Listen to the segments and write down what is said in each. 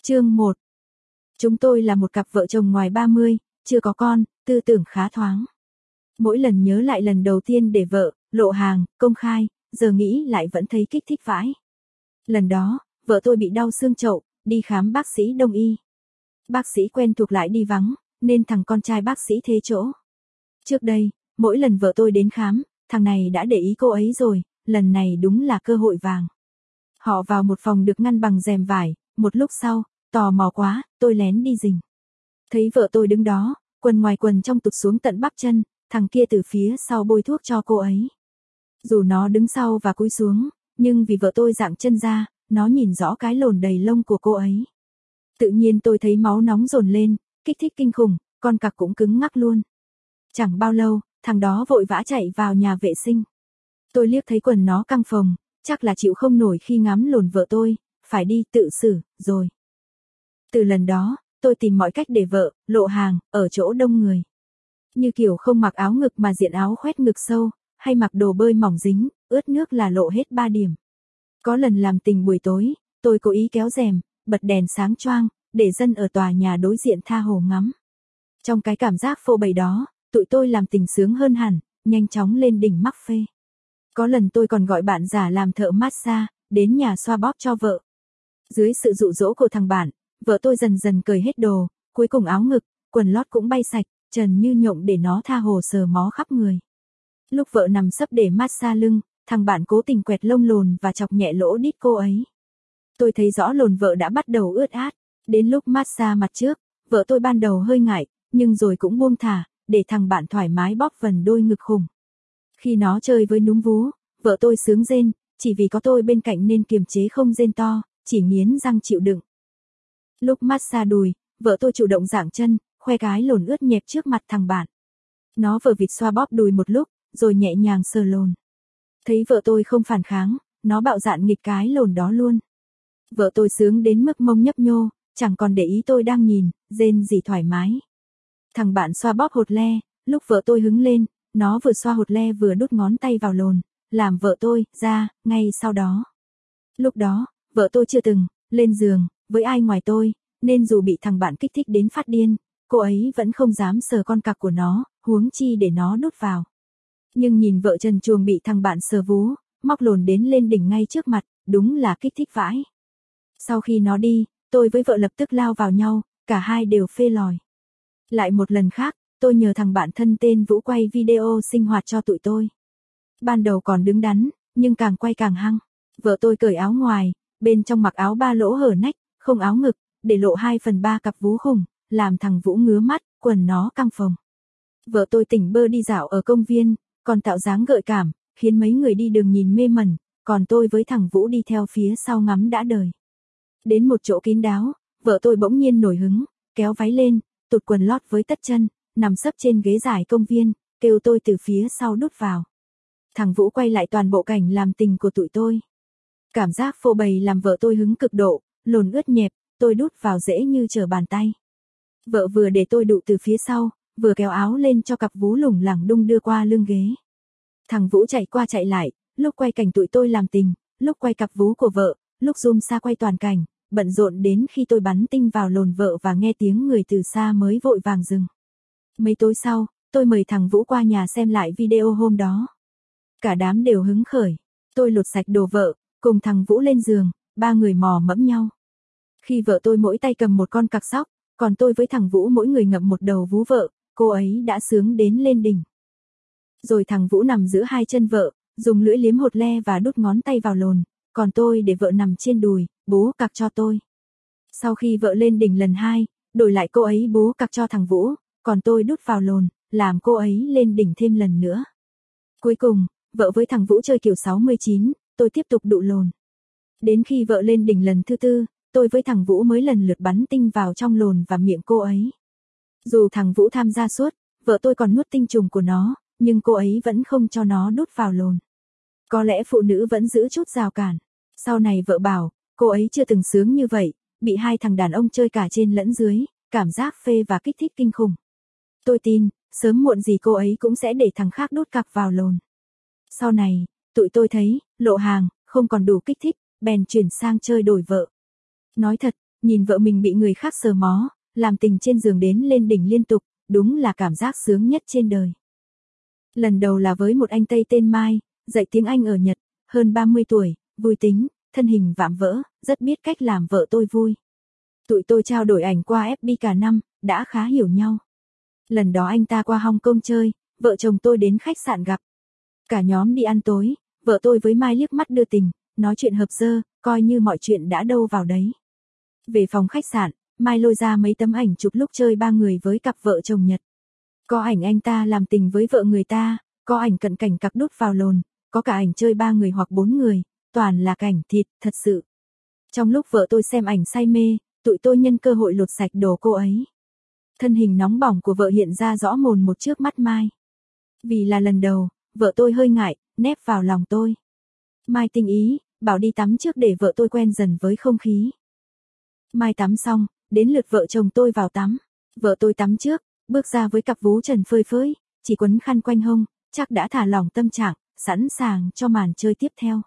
Chương 1. Chúng tôi là một cặp vợ chồng ngoài 30, chưa có con, tư tưởng khá thoáng. Mỗi lần nhớ lại lần đầu tiên để vợ, lộ hàng, công khai, giờ nghĩ lại vẫn thấy kích thích vãi. Lần đó, vợ tôi bị đau xương chậu, đi khám bác sĩ đông y. Bác sĩ quen thuộc lại đi vắng, nên thằng con trai bác sĩ thế chỗ. Trước đây, mỗi lần vợ tôi đến khám, thằng này đã để ý cô ấy rồi, lần này đúng là cơ hội vàng. Họ vào một phòng được ngăn bằng rèm vải, một lúc sau, tò mò quá, tôi lén đi rình. Thấy vợ tôi đứng đó, quần ngoài quần trong tụt xuống tận bắp chân, thằng kia từ phía sau bôi thuốc cho cô ấy. Dù nó đứng sau và cúi xuống, nhưng vì vợ tôi dạng chân ra, nó nhìn rõ cái lồn đầy lông của cô ấy. Tự nhiên tôi thấy máu nóng dồn lên, kích thích kinh khủng, con cặc cũng cứng ngắc luôn. Chẳng bao lâu, thằng đó vội vã chạy vào nhà vệ sinh. Tôi liếc thấy quần nó căng phồng, chắc là chịu không nổi khi ngắm lồn vợ tôi, phải đi tự xử, rồi. Từ lần đó, tôi tìm mọi cách để vợ, lộ hàng, ở chỗ đông người. Như kiểu không mặc áo ngực mà diện áo khoét ngực sâu, hay mặc đồ bơi mỏng dính, ướt nước là lộ hết 3 điểm. Có lần làm tình buổi tối, tôi cố ý kéo rèm, bật đèn sáng choang, để dân ở tòa nhà đối diện tha hồ ngắm. Trong cái cảm giác phô bày đó, tụi tôi làm tình sướng hơn hẳn, nhanh chóng lên đỉnh mắc phê. Có lần tôi còn gọi bạn giả làm thợ massage, đến nhà xoa bóp cho vợ. Dưới sự dụ dỗ của thằng bạn, vợ tôi dần dần cởi hết đồ, cuối cùng áo ngực, quần lót cũng bay sạch, trần như nhộng để nó tha hồ sờ mó khắp người. Lúc vợ nằm sấp để massage lưng, thằng bạn cố tình quẹt lông lồn và chọc nhẹ lỗ đít cô ấy. Tôi thấy rõ lồn vợ đã bắt đầu ướt át, đến lúc massage mặt trước, vợ tôi ban đầu hơi ngại, nhưng rồi cũng buông thả, để thằng bạn thoải mái bóp vần đôi ngực khủng. Khi nó chơi với núm vú, vợ tôi sướng rên, chỉ vì có tôi bên cạnh nên kiềm chế không rên to, chỉ nghiến răng chịu đựng. Lúc massage đùi, vợ tôi chủ động giãng chân, khoe cái lồn ướt nhẹp trước mặt thằng bạn. Nó vờ vịt xoa bóp đùi một lúc, rồi nhẹ nhàng sờ lồn. Thấy vợ tôi không phản kháng, nó bạo dạn nghịch cái lồn đó luôn. Vợ tôi sướng đến mức mông nhấp nhô, chẳng còn để ý tôi đang nhìn, rên gì thoải mái. Thằng bạn xoa bóp hột le, lúc vợ tôi hứng lên, nó vừa xoa hột le vừa đút ngón tay vào lồn, làm vợ tôi ra, ngay sau đó. Lúc đó, vợ tôi chưa từng lên giường với ai ngoài tôi, nên dù bị thằng bạn kích thích đến phát điên, cô ấy vẫn không dám sờ con cặc của nó, huống chi để nó đút vào. Nhưng nhìn vợ trần truồng bị thằng bạn sờ vú, móc lồn đến lên đỉnh ngay trước mặt, đúng là kích thích vãi. Sau khi nó đi, tôi với vợ lập tức lao vào nhau, cả hai đều phê lòi. Lại một lần khác, tôi nhờ thằng bạn thân tên Vũ quay video sinh hoạt cho tụi tôi. Ban đầu còn đứng đắn, nhưng càng quay càng hăng. Vợ tôi cởi áo ngoài, bên trong mặc áo 3 lỗ hở nách, không áo ngực, để lộ 2/3 cặp vú khủng, làm thằng Vũ ngứa mắt, quần nó căng phồng. Vợ tôi tỉnh bơ đi dạo ở công viên, còn tạo dáng gợi cảm, khiến mấy người đi đường nhìn mê mẩn, còn tôi với thằng Vũ đi theo phía sau ngắm đã đời. Đến một chỗ kín đáo, vợ tôi bỗng nhiên nổi hứng, kéo váy lên, tụt quần lót với tất chân, nằm sấp trên ghế dài công viên, kêu tôi từ phía sau đút vào. Thằng Vũ quay lại toàn bộ cảnh làm tình của tụi tôi. Cảm giác phô bày làm vợ tôi hứng cực độ, lồn ướt nhẹp, tôi đút vào dễ như trở bàn tay. Vợ vừa để tôi đụ từ phía sau, vừa kéo áo lên cho cặp vú lủng lẳng đung đưa qua lưng ghế. Thằng Vũ chạy qua chạy lại, lúc quay cảnh tụi tôi làm tình, lúc quay cặp vú của vợ, lúc zoom xa quay toàn cảnh, bận rộn đến khi tôi bắn tinh vào lồn vợ và nghe tiếng người từ xa mới vội vàng dừng. Mấy tối sau, tôi mời thằng Vũ qua nhà xem lại video hôm đó. Cả đám đều hứng khởi. Tôi lột sạch đồ vợ, cùng thằng Vũ lên giường, 3 người mò mẫm nhau. Khi vợ tôi mỗi tay cầm một con cặc sóc, còn tôi với thằng Vũ mỗi người ngậm một đầu vú vợ, cô ấy đã sướng đến lên đỉnh. Rồi thằng Vũ nằm giữa hai chân vợ, dùng lưỡi liếm hột le và đút ngón tay vào lồn, còn tôi để vợ nằm trên đùi, bú cặc cho tôi. Sau khi vợ lên đỉnh lần 2, đổi lại cô ấy bú cặc cho thằng Vũ, còn tôi đút vào lồn, làm cô ấy lên đỉnh thêm lần nữa. Cuối cùng, vợ với thằng Vũ chơi kiểu 69, tôi tiếp tục đụ lồn. Đến khi vợ lên đỉnh lần thứ 4, tôi với thằng Vũ mới lần lượt bắn tinh vào trong lồn và miệng cô ấy. Dù thằng Vũ tham gia suốt, vợ tôi còn nuốt tinh trùng của nó, nhưng cô ấy vẫn không cho nó đút vào lồn. Có lẽ phụ nữ vẫn giữ chút rào cản. Sau này vợ bảo, cô ấy chưa từng sướng như vậy, bị 2 thằng đàn ông chơi cả trên lẫn dưới, cảm giác phê và kích thích kinh khủng. Tôi tin, sớm muộn gì cô ấy cũng sẽ để thằng khác đút cặc vào lồn. Sau này, tụi tôi thấy, lộ hàng, không còn đủ kích thích, bèn chuyển sang chơi đổi vợ. Nói thật, Nhìn vợ mình bị người khác sờ mó, làm tình trên giường đến lên đỉnh liên tục, đúng là cảm giác sướng nhất trên đời. Lần đầu là với một anh Tây tên Mai, dạy tiếng Anh ở Nhật, hơn 30 tuổi, vui tính, thân hình vạm vỡ, rất biết cách làm vợ tôi vui. Tụi tôi trao đổi ảnh qua FB cả năm, đã khá hiểu nhau. Lần đó anh ta qua Hong Kong chơi, vợ chồng tôi đến khách sạn gặp. Cả nhóm đi ăn tối, vợ tôi với Mai liếc mắt đưa tình, nói chuyện hợp dơ, coi như mọi chuyện đã đâu vào đấy. Về phòng khách sạn, Mai lôi ra mấy tấm ảnh chụp lúc chơi ba người với cặp vợ chồng Nhật. Có ảnh anh ta làm tình với vợ người ta, có ảnh cận cảnh cặp đút vào lồn, có cả ảnh chơi 3 người hoặc 4 người, toàn là cảnh thịt, thật sự. Trong lúc vợ tôi xem ảnh say mê, tụi tôi nhân cơ hội lột sạch đồ cô ấy. Thân hình nóng bỏng của vợ hiện ra rõ mồn một trước mắt Mai. Vì là lần đầu, vợ tôi hơi ngại, nép vào lòng tôi. Mai tinh ý, bảo đi tắm trước để vợ tôi quen dần với không khí. Mai tắm xong, đến lượt vợ chồng tôi vào tắm. Vợ tôi tắm trước, bước ra với cặp vú trần phơi phới, chỉ quấn khăn quanh hông, chắc đã thả lỏng tâm trạng, sẵn sàng cho màn chơi tiếp theo.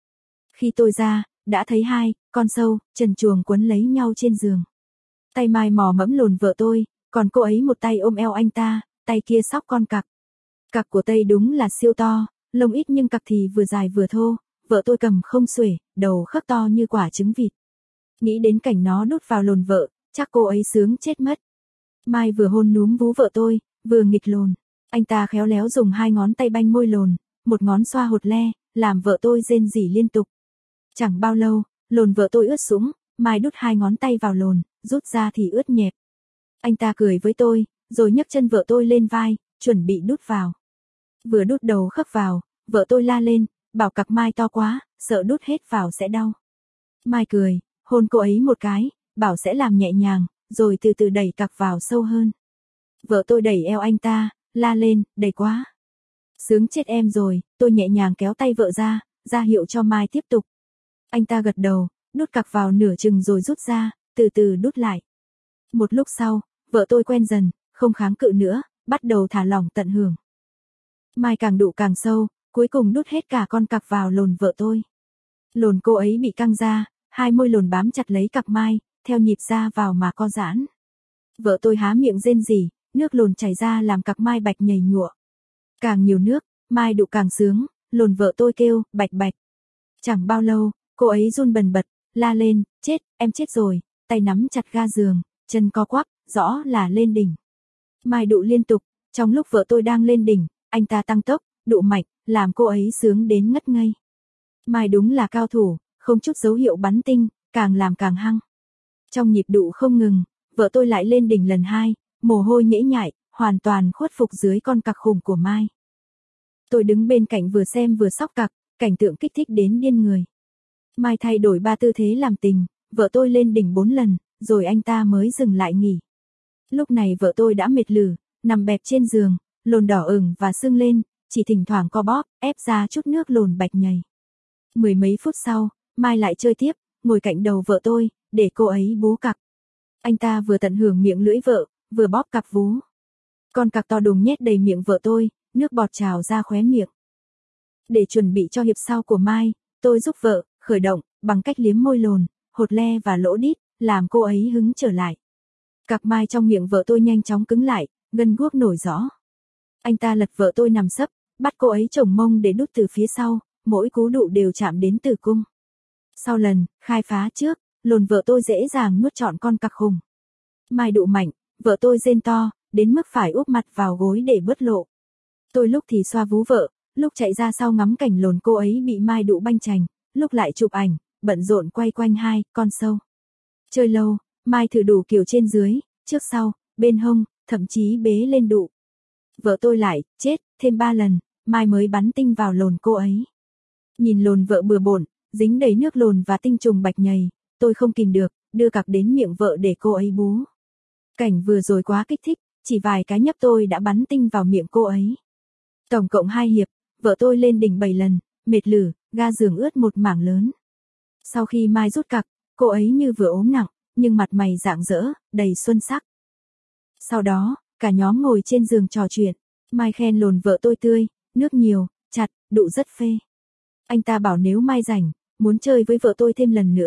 Khi tôi ra, đã thấy hai con sâu trần truồng quấn lấy nhau trên giường. Tay Mai mò mẫm lồn vợ tôi, còn cô ấy một tay ôm eo anh ta, tay kia xóc con cặc. Cặc của Tây đúng là siêu to, lông ít nhưng cặc thì vừa dài vừa thô, vợ tôi cầm không xuể, đầu khớp to như quả trứng vịt. Nghĩ đến cảnh nó đút vào lồn vợ, chắc cô ấy sướng chết mất. Mai vừa hôn núm vú vợ tôi, vừa nghịch lồn. Anh ta khéo léo dùng 2 ngón tay banh môi lồn, một ngón xoa hột le, làm vợ tôi rên rỉ liên tục. Chẳng bao lâu, lồn vợ tôi ướt sũng, Mai đút 2 ngón tay vào lồn, rút ra thì ướt nhẹp. Anh ta cười với tôi, rồi nhấc chân vợ tôi lên vai, chuẩn bị đút vào. Vừa đút đầu khớp vào, vợ tôi la lên, bảo cặc Mai to quá, sợ đút hết vào sẽ đau. Mai cười, hôn cô ấy một cái, bảo sẽ làm nhẹ nhàng, rồi từ từ đẩy cặc vào sâu hơn. Vợ tôi đẩy eo anh ta, la lên, đầy quá. Sướng chết em rồi, tôi nhẹ nhàng kéo tay vợ ra hiệu cho Mai tiếp tục. Anh ta gật đầu, đút cặc vào nửa chừng rồi rút ra, từ từ đút lại. Một lúc sau, vợ tôi quen dần, không kháng cự nữa, bắt đầu thả lỏng tận hưởng. Mai càng đụ càng sâu, cuối cùng đút hết cả con cặc vào lồn vợ tôi. Lồn cô ấy bị căng ra, hai môi lồn bám chặt lấy cặc Mai, theo nhịp ra vào mà co giãn. Vợ tôi há miệng rên rỉ, nước lồn chảy ra làm cặc Mai bạch nhầy nhụa. Càng nhiều nước, Mai đụ càng sướng, lồn vợ tôi kêu, bạch bạch. Chẳng bao lâu, cô ấy run bần bật, la lên, chết, em chết rồi, tay nắm chặt ga giường, chân co quắp, rõ là lên đỉnh. Mai đụ liên tục, trong lúc vợ tôi đang lên đỉnh, anh ta tăng tốc, đụ mạnh, làm cô ấy sướng đến ngất ngây. Mai đúng là cao thủ, không chút dấu hiệu bắn tinh, càng làm càng hăng. Trong nhịp đụ không ngừng, vợ tôi lại lên đỉnh lần 2, mồ hôi nhễ nhại, hoàn toàn khuất phục dưới con cặc khủng của Mai. Tôi đứng bên cạnh vừa xem vừa sóc cặc, cảnh tượng kích thích đến điên người. Mai thay đổi 3 tư thế làm tình, vợ tôi lên đỉnh 4 lần, rồi anh ta mới dừng lại nghỉ. Lúc này vợ tôi đã mệt lử, nằm bẹp trên giường, lồn đỏ ửng và sưng lên, chỉ thỉnh thoảng co bóp, ép ra chút nước lồn bạch nhầy. 10 mấy phút sau, Mai lại chơi tiếp, ngồi cạnh đầu vợ tôi, để cô ấy bú cặc. Anh ta vừa tận hưởng miệng lưỡi vợ, vừa bóp cặc vú. Con cặc to đùng nhét đầy miệng vợ tôi, nước bọt trào ra khóe miệng. Để chuẩn bị cho hiệp sau của Mai, tôi giúp vợ khởi động bằng cách liếm môi lồn, hột le và lỗ đít, làm cô ấy hứng trở lại. Cặc Mai trong miệng vợ tôi nhanh chóng cứng lại, gân guốc nổi rõ. Anh ta lật vợ tôi nằm sấp, bắt cô ấy chồng mông để đút từ phía sau, mỗi cú đụ đều chạm đến tử cung. Sau lần khai phá trước, lồn vợ tôi dễ dàng nuốt trọn con cặc khủng. Mai đụ mạnh, vợ tôi rên to, đến mức phải úp mặt vào gối để bớt lộ. Tôi lúc thì xoa vú vợ, lúc chạy ra sau ngắm cảnh lồn cô ấy bị Mai đụ banh chành, lúc lại chụp ảnh, bận rộn quay quanh hai con sâu. Chơi lâu, Mai thử đủ kiểu trên dưới, trước sau, bên hông, thậm chí bế lên đụ. Vợ tôi lại, chết, thêm 3 lần, Mai mới bắn tinh vào lồn cô ấy. Nhìn lồn vợ bừa bộn, dính đầy nước lồn và tinh trùng bạch nhầy, tôi không kìm được, đưa cặc đến miệng vợ để cô ấy bú. Cảnh vừa rồi quá kích thích, chỉ vài cái nhấp tôi đã bắn tinh vào miệng cô ấy. Tổng cộng 2 hiệp, vợ tôi lên đỉnh 7 lần, mệt lử, ga giường ướt một mảng lớn. Sau khi Mai rút cặc, cô ấy như vừa ốm nặng, nhưng mặt mày rạng rỡ, đầy xuân sắc. Sau đó, cả nhóm ngồi trên giường trò chuyện, Mai khen lồn vợ tôi tươi, nước nhiều, chặt, đụ rất phê. Anh ta bảo nếu Mai rảnh, muốn chơi với vợ tôi thêm lần nữa,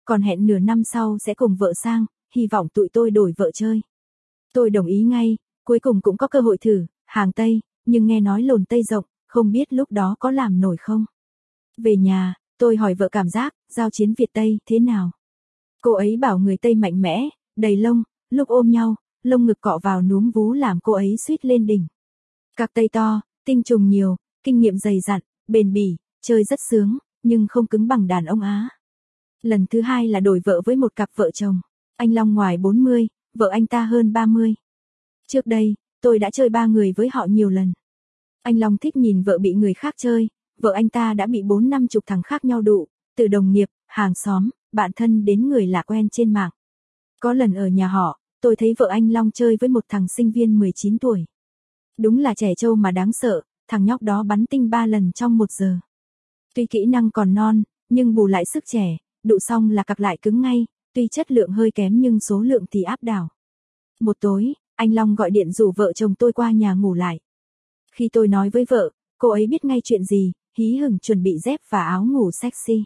còn hẹn nửa năm sau sẽ cùng vợ sang, hy vọng tụi tôi đổi vợ chơi. Tôi đồng ý ngay, cuối cùng cũng có cơ hội thử, hàng Tây, nhưng nghe nói lồn Tây rộng, không biết lúc đó có làm nổi không. Về nhà, tôi hỏi vợ cảm giác, giao chiến Việt Tây thế nào. Cô ấy bảo người Tây mạnh mẽ, đầy lông, lúc ôm nhau, lông ngực cọ vào núm vú làm cô ấy suýt lên đỉnh. Cạc Tây to, tinh trùng nhiều, kinh nghiệm dày dặn, bền bỉ, chơi rất sướng, nhưng không cứng bằng đàn ông Á. Lần thứ hai là đổi vợ với một cặp vợ chồng. Anh Long ngoài 40, vợ anh ta hơn 30. Trước đây, tôi đã chơi 3 người với họ nhiều lần. Anh Long thích nhìn vợ bị người khác chơi, vợ anh ta đã bị 4-50 thằng khác nhau đụ, từ đồng nghiệp, hàng xóm, bạn thân đến người lạ quen trên mạng. Có lần ở nhà họ, tôi thấy vợ anh Long chơi với một thằng sinh viên 19 tuổi. Đúng là trẻ trâu mà đáng sợ, thằng nhóc đó bắn tinh 3 lần trong 1 giờ. Tuy kỹ năng còn non, nhưng bù lại sức trẻ, đụ xong là cặc lại cứng ngay, tuy chất lượng hơi kém nhưng số lượng thì áp đảo. Một tối, anh Long gọi điện rủ vợ chồng tôi qua nhà ngủ lại. Khi tôi nói với vợ, cô ấy biết ngay chuyện gì, hí hửng chuẩn bị dép và áo ngủ sexy.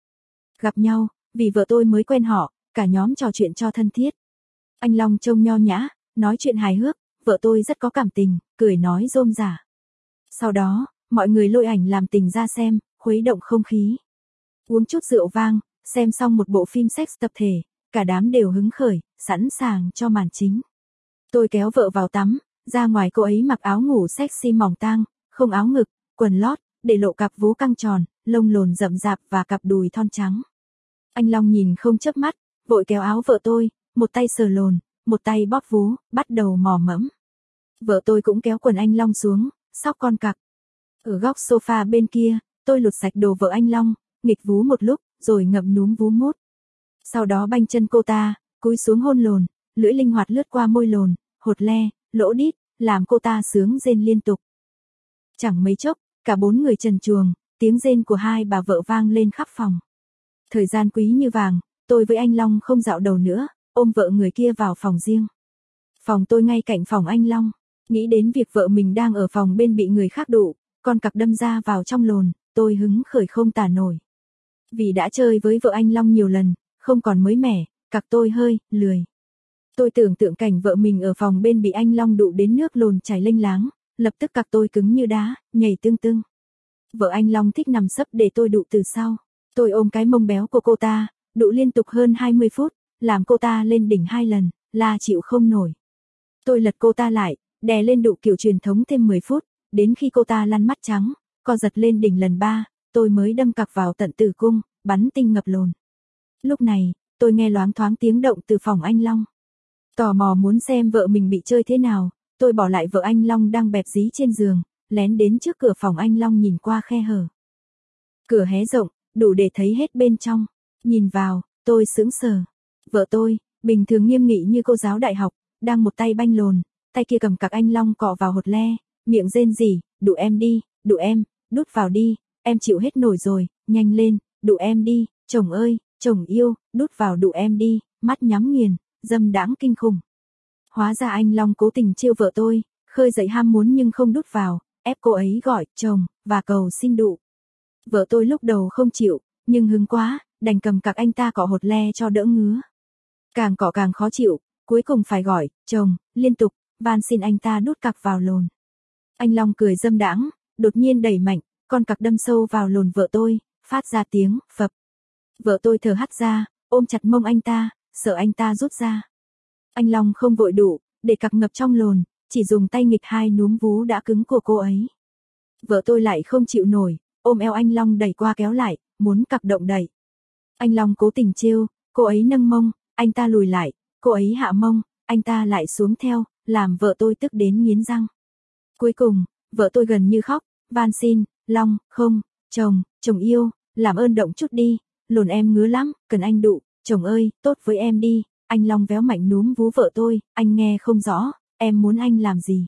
Gặp nhau, vì vợ tôi mới quen họ, cả nhóm trò chuyện cho thân thiết. Anh Long trông nho nhã, nói chuyện hài hước, vợ tôi rất có cảm tình, cười nói rôm rả. Sau đó, mọi người lôi ảnh làm tình ra xem, khuấy động không khí. Uống chút rượu vang, xem xong một bộ phim sex tập thể, cả đám đều hứng khởi, sẵn sàng cho màn chính. Tôi kéo vợ vào tắm, ra ngoài cô ấy mặc áo ngủ sexy mỏng tang, không áo ngực, quần lót, để lộ cặp vú căng tròn, lông lồn rậm rạp và cặp đùi thon trắng. Anh Long nhìn không chớp mắt, vội kéo áo vợ tôi, một tay sờ lồn, một tay bóp vú, bắt đầu mò mẫm. Vợ tôi cũng kéo quần anh Long xuống, xóc con cặc. Ở góc sofa bên kia, tôi lột sạch đồ vợ anh Long, nghịch vú một lúc, rồi ngậm núm vú mút. Sau đó banh chân cô ta, cúi xuống hôn lồn, lưỡi linh hoạt lướt qua môi lồn, hột le, lỗ đít, làm cô ta sướng rên liên tục. Chẳng mấy chốc, cả 4 người trần truồng, tiếng rên của hai bà vợ vang lên khắp phòng. Thời gian quý như vàng, tôi với anh Long không dạo đầu nữa, ôm vợ người kia vào phòng riêng. Phòng tôi ngay cạnh phòng anh Long, nghĩ đến việc vợ mình đang ở phòng bên bị người khác đụ, con cặc đâm ra vào trong lồn, tôi hứng khởi không tả nổi. Vì đã chơi với vợ anh Long nhiều lần, không còn mới mẻ, cặc tôi hơi lười. Tôi tưởng tượng cảnh vợ mình ở phòng bên bị anh Long đụ đến nước lồn chảy lênh láng, lập tức cặc tôi cứng như đá, nhảy tưng tưng. Vợ anh Long thích nằm sấp để tôi đụ từ sau. Tôi ôm cái mông béo của cô ta, đụ liên tục hơn 20 phút, làm cô ta lên đỉnh 2 lần, la chịu không nổi. Tôi lật cô ta lại, đè lên đụ kiểu truyền thống thêm 10 phút, đến khi cô ta lăn mắt trắng, co giật lên đỉnh lần 3, tôi mới đâm cặc vào tận tử cung, bắn tinh ngập lồn. Lúc này, tôi nghe loáng thoáng tiếng động từ phòng anh Long. Tò mò muốn xem vợ mình bị chơi thế nào, tôi bỏ lại vợ anh Long đang bẹp dí trên giường, lén đến trước cửa phòng anh Long nhìn qua khe hở. Cửa hé rộng, đủ để thấy hết bên trong. Nhìn vào, tôi sững sờ. Vợ tôi, bình thường nghiêm nghị như cô giáo đại học, đang một tay banh lồn, tay kia cầm cặc anh Long cọ vào hột le, miệng rên rỉ, đụ em đi, đụ em, đút vào đi, em chịu hết nổi rồi, nhanh lên, đụ em đi, chồng ơi, chồng yêu, đút vào đụ em đi, mắt nhắm nghiền, dâm đãng kinh khủng. Hóa ra anh Long cố tình trêu vợ tôi, khơi dậy ham muốn nhưng không đút vào, ép cô ấy gọi chồng và cầu xin đụ. Vợ tôi lúc đầu không chịu, nhưng hứng quá, đành cầm cặc anh ta cọ hột le cho đỡ ngứa. Càng cọ càng khó chịu, cuối cùng phải gọi chồng liên tục, van xin anh ta đút cặc vào lồn. Anh Long cười dâm đãng, đột nhiên đẩy mạnh, con cặc đâm sâu vào lồn vợ tôi, phát ra tiếng phập. Vợ tôi thở hắt ra, ôm chặt mông anh ta, sợ anh ta rút ra. Anh Long không vội đụ, để cặc ngập trong lồn, chỉ dùng tay nghịch hai núm vú đã cứng của cô ấy. Vợ tôi lại không chịu nổi, ôm eo anh Long đẩy qua kéo lại, muốn cặc động đẩy. Anh Long cố tình trêu, cô ấy nâng mông, anh ta lùi lại, cô ấy hạ mông, anh ta lại xuống theo, làm vợ tôi tức đến nghiến răng. Cuối cùng, vợ tôi gần như khóc, van xin, Long, không, chồng yêu, làm ơn động chút đi, lồn em ngứa lắm, cần anh đụ, chồng ơi, tốt với em đi. Anh Long véo mạnh núm vú vợ tôi, anh nghe không rõ, em muốn anh làm gì?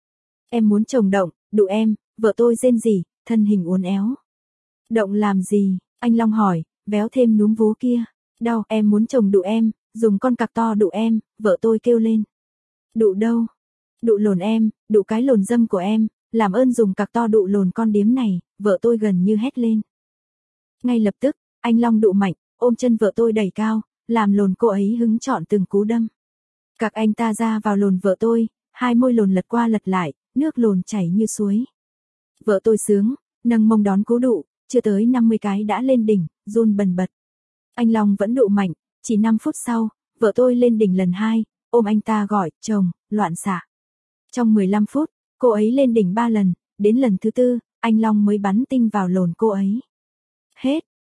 Em muốn chồng động, đụ em, vợ tôi rên rỉ, thân hình uốn éo. Động làm gì? Anh Long hỏi, véo thêm núm vú kia. Đau, em muốn chồng đụ em, dùng con cặc to đụ em, vợ tôi kêu lên. Đụ đâu? Đụ lồn em, đụ cái lồn dâm của em, làm ơn dùng cặc to đụ lồn con điếm này, vợ tôi gần như hét lên. Ngay lập tức, anh Long đụ mạnh, ôm chân vợ tôi đẩy cao, làm lồn cô ấy hứng chọn từng cú đâm. Các anh ta ra vào lồn vợ tôi, hai môi lồn lật qua lật lại, nước lồn chảy như suối. Vợ tôi sướng, nâng mông đón cú đụ, chưa tới 50 cái đã lên đỉnh, run bần bật. Anh Long vẫn đụ mạnh, chỉ 5 phút sau, vợ tôi lên đỉnh lần 2, ôm anh ta gọi, chồng, loạn xạ. Trong 15 phút, cô ấy lên đỉnh 3 lần, đến lần thứ 4, anh Long mới bắn tinh vào lồn cô ấy. Hết.